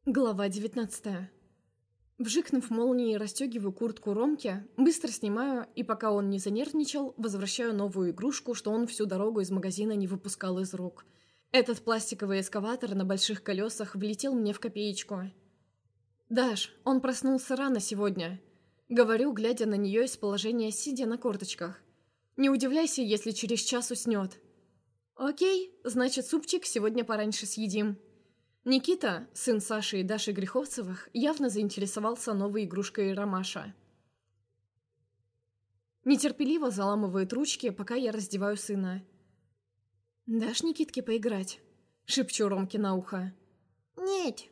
Глава 19. Вжикнув молнией, расстегиваю куртку Ромки, быстро снимаю, и пока он не занервничал, возвращаю новую игрушку, что он всю дорогу из магазина не выпускал из рук. Этот пластиковый эскаватор на больших колесах влетел мне в копеечку. «Даш, он проснулся рано сегодня», — говорю, глядя на нее из положения сидя на корточках. «Не удивляйся, если через час уснет». «Окей, значит, супчик сегодня пораньше съедим». Никита, сын Саши и Даши Греховцевых, явно заинтересовался новой игрушкой Ромаша. Нетерпеливо заламывает ручки, пока я раздеваю сына. «Дашь Никитке поиграть?» — шепчу Ромке на ухо. «Нет».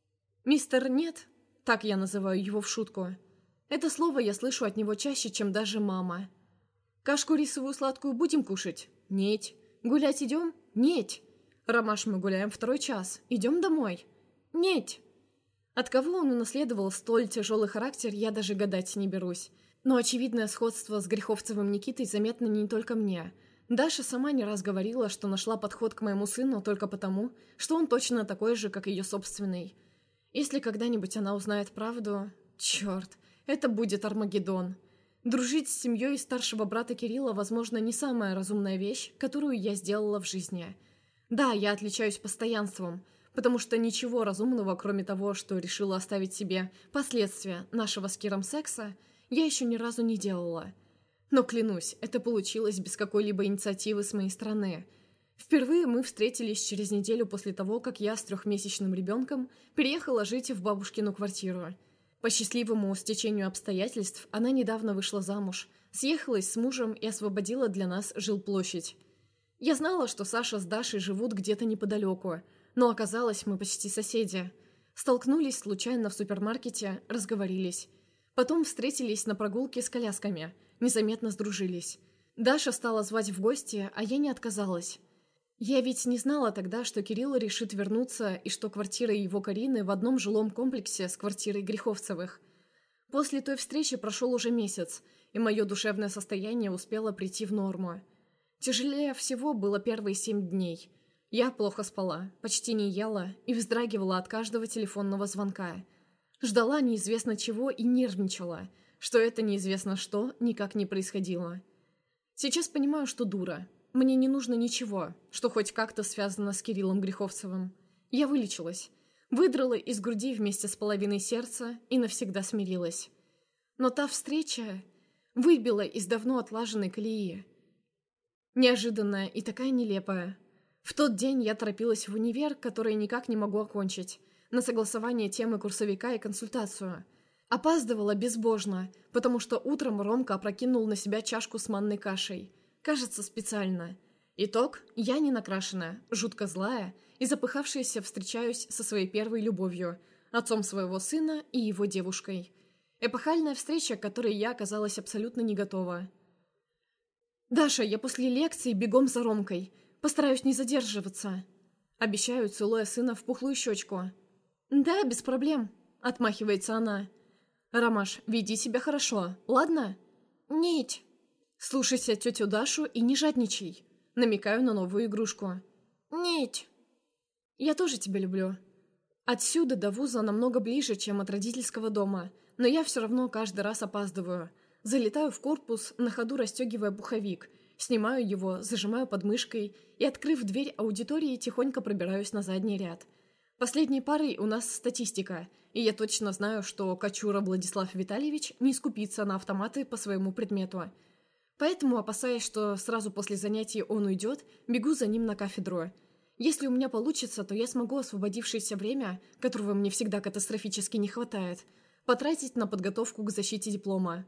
«Мистер Нет», так я называю его в шутку. Это слово я слышу от него чаще, чем даже мама. «Кашку рисовую сладкую будем кушать?» «Нет». «Гулять идем?» «Нет». «Ромаш, мы гуляем второй час. Идем домой?» «Нет». От кого он унаследовал столь тяжелый характер, я даже гадать не берусь. Но очевидное сходство с Греховцевым Никитой заметно не только мне. Даша сама не раз говорила, что нашла подход к моему сыну только потому, что он точно такой же, как ее собственный. Если когда-нибудь она узнает правду... Черт, это будет Армагеддон. Дружить с семьей старшего брата Кирилла, возможно, не самая разумная вещь, которую я сделала в жизни. Да, я отличаюсь постоянством, потому что ничего разумного, кроме того, что решила оставить себе последствия нашего с Киром секса, я еще ни разу не делала. Но клянусь, это получилось без какой-либо инициативы с моей стороны. Впервые мы встретились через неделю после того, как я с 3-месячным ребенком переехала жить в бабушкину квартиру. По счастливому стечению обстоятельств она недавно вышла замуж, съехалась с мужем и освободила для нас жилплощадь. Я знала, что Саша с Дашей живут где-то неподалеку, но оказалось, мы почти соседи. Столкнулись случайно в супермаркете, разговорились. Потом встретились на прогулке с колясками, незаметно сдружились. Даша стала звать в гости, а я не отказалась. Я ведь не знала тогда, что Кирилл решит вернуться и что квартира его Карины в одном жилом комплексе с квартирой Греховцевых. После той встречи прошел уже месяц, и мое душевное состояние успело прийти в норму. Тяжелее всего было первые 7 дней. Я плохо спала, почти не ела и вздрагивала от каждого телефонного звонка. Ждала неизвестно чего и нервничала, что это неизвестно что никак не происходило. Сейчас понимаю, что дура. Мне не нужно ничего, что хоть как-то связано с Кириллом Греховцевым. Я вылечилась, выдрала из груди вместе с половиной сердца и навсегда смирилась. Но та встреча выбила из давно отлаженной колеи. Неожиданная и такая нелепая. В тот день я торопилась в универ, который никак не могу окончить, на согласование темы курсовика и консультацию. Опаздывала безбожно, потому что утром Ромка опрокинул на себя чашку с манной кашей. Кажется, специально. Итог – я не накрашенная, жутко злая и запыхавшаяся встречаюсь со своей первой любовью, отцом своего сына и его девушкой. Эпохальная встреча, к которой я оказалась абсолютно не готова. «Даша, я после лекции бегом за Ромкой. Постараюсь не задерживаться». Обещаю, целуя сына в пухлую щечку. «Да, без проблем», — отмахивается она. «Ромаш, веди себя хорошо, ладно?» «Нет». «Слушайся тетю Дашу и не жадничай». Намекаю на новую игрушку. «Нет». «Я тоже тебя люблю». Отсюда до вуза намного ближе, чем от родительского дома, но я все равно каждый раз опаздываю. Залетаю в корпус, на ходу расстегивая пуховик, снимаю его, зажимаю под мышкой и, открыв дверь аудитории, тихонько пробираюсь на задний ряд. Последней парой у нас статистика, и я точно знаю, что Кочура Владислав Витальевич не скупится на автоматы по своему предмету. Поэтому, опасаясь, что сразу после занятий он уйдет, бегу за ним на кафедру. Если у меня получится, то я смогу освободившееся время, которого мне всегда катастрофически не хватает, потратить на подготовку к защите диплома.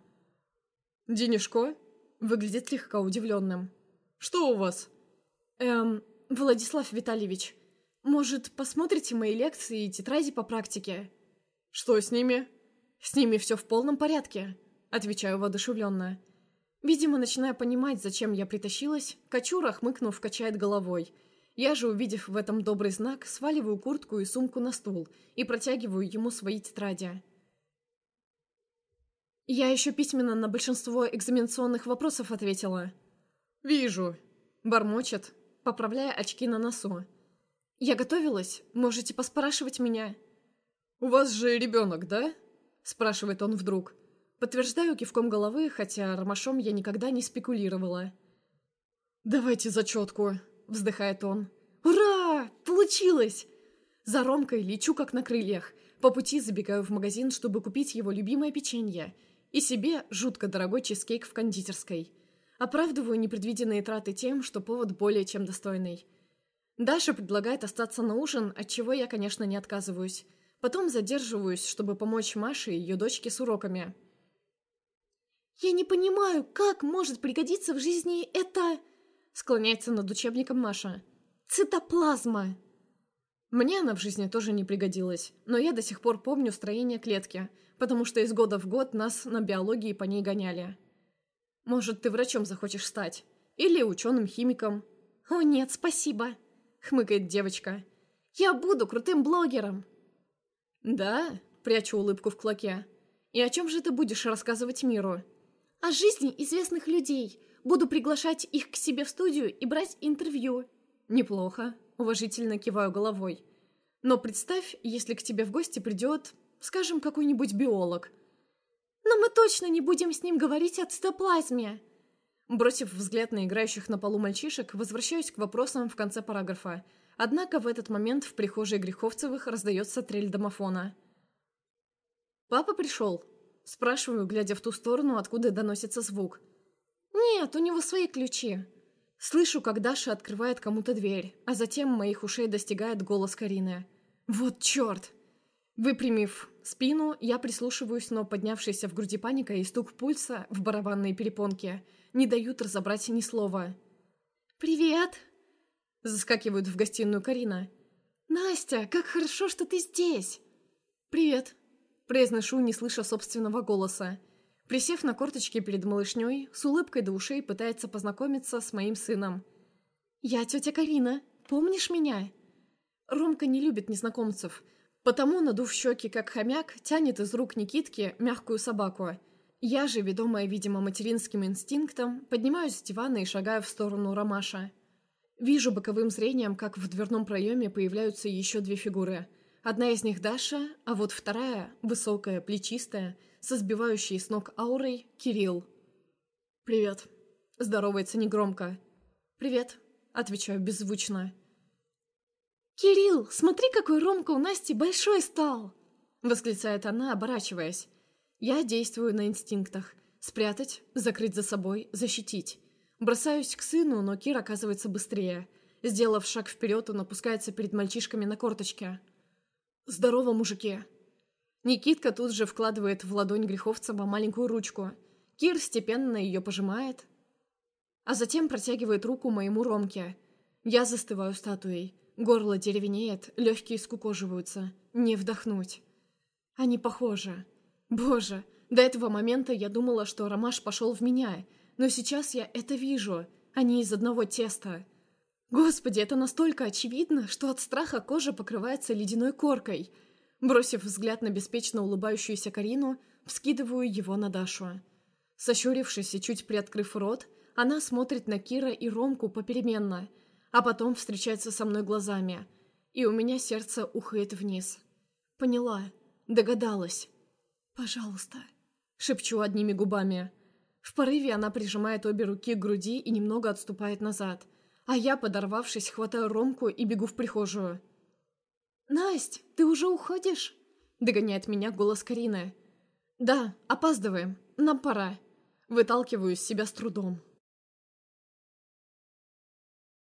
«Денежко?» Выглядит слегка удивленным. «Что у вас?» Владислав Витальевич, может, посмотрите мои лекции и тетради по практике?» «Что с ними?» «С ними все в полном порядке», — отвечаю воодушевленно. Видимо, начиная понимать, зачем я притащилась, Кочура, хмыкнув, качает головой. Я же, увидев в этом добрый знак, сваливаю куртку и сумку на стул и протягиваю ему свои тетради. Я еще письменно на большинство экзаменационных вопросов ответила. «Вижу», — бормочет, поправляя очки на носу. «Я готовилась, можете поспрашивать меня». «У вас же ребенок, да?» – спрашивает он вдруг. Подтверждаю кивком головы, хотя ромашом я никогда не спекулировала. «Давайте зачетку», – вздыхает он. «Ура! Получилось!» За Ромкой лечу как на крыльях. По пути забегаю в магазин, чтобы купить его любимое печенье. И себе жутко дорогой чизкейк в кондитерской. Оправдываю непредвиденные траты тем, что повод более чем достойный. Даша предлагает остаться на ужин, от чего я, конечно, не отказываюсь. Потом задерживаюсь, чтобы помочь Маше и ее дочке с уроками. «Я не понимаю, как может пригодиться в жизни это...» Склоняется над учебником Маша. «Цитоплазма!» Мне она в жизни тоже не пригодилась, но я до сих пор помню строение клетки, потому что из года в год нас на биологии по ней гоняли. «Может, ты врачом захочешь стать? Или ученым-химиком?» «О нет, спасибо!» — хмыкает девочка. «Я буду крутым блогером!» «Да?» — прячу улыбку в кулаке. «И о чем же ты будешь рассказывать миру?» «О жизни известных людей. Буду приглашать их к себе в студию и брать интервью». «Неплохо», — уважительно киваю головой. «Но представь, если к тебе в гости придет, скажем, какой-нибудь биолог». «Но мы точно не будем с ним говорить о цитоплазме». Бросив взгляд на играющих на полу мальчишек, возвращаюсь к вопросам в конце параграфа. Однако в этот момент в прихожей Греховцевых раздается трель домофона. «Папа пришел?» – спрашиваю, глядя в ту сторону, откуда доносится звук. «Нет, у него свои ключи». Слышу, как Даша открывает кому-то дверь, а затем моих ушей достигает голос Карины. «Вот черт!» Выпрямив спину, я прислушиваюсь, но поднявшаяся в груди паника и стук пульса в барабанные перепонки не дают разобрать ни слова. «Привет!» – заскакивает в гостиную Карина. «Настя, как хорошо, что ты здесь!» «Привет!» – произношу, не слыша собственного голоса. Присев на корточки перед малышней, с улыбкой до ушей пытается познакомиться с моим сыном. «Я тетя Карина. Помнишь меня?» Ромка не любит незнакомцев, потому, надув щеки как хомяк, тянет из рук Никитки мягкую собаку. Я же, ведомая, видимо, материнским инстинктом, поднимаюсь с дивана и шагаю в сторону Ромаша. Вижу боковым зрением, как в дверном проеме появляются еще две фигуры. Одна из них Даша, а вот вторая, высокая, плечистая, со сбивающей с ног аурой, Кирилл. «Привет», — здоровается негромко. «Привет», — отвечаю беззвучно. «Кирилл, смотри, какой Ромка у Насти большой стал!» — восклицает она, оборачиваясь. Я действую на инстинктах. Спрятать, закрыть за собой, защитить. Бросаюсь к сыну, но Кир оказывается быстрее. Сделав шаг вперед, он опускается перед мальчишками на корточке. «Здорово, мужики!» Никитка тут же вкладывает в ладонь Греховцева маленькую ручку. Кир степенно ее пожимает, а затем протягивает руку моему Ромке. Я застываю статуей. Горло деревенеет, легкие скукоживаются. Не вдохнуть. Они похожи. Боже, до этого момента я думала, что Ромаш пошел в меня, но сейчас я это вижу. Они из одного теста. Господи, это настолько очевидно, что от страха кожа покрывается ледяной коркой. Бросив взгляд на беспечно улыбающуюся Карину, вскидываю его на Дашу. Сощурившись и чуть приоткрыв рот, она смотрит на Кира и Ромку попеременно, а потом встречается со мной глазами, и у меня сердце ухает вниз. Поняла, догадалась. «Пожалуйста», — шепчу одними губами. В порыве она прижимает обе руки к груди и немного отступает назад, а я, подорвавшись, хватаю Ромку и бегу в прихожую. «Насть, ты уже уходишь?» — догоняет меня голос Карины. «Да, опаздываем, нам пора». Выталкиваю из себя с трудом.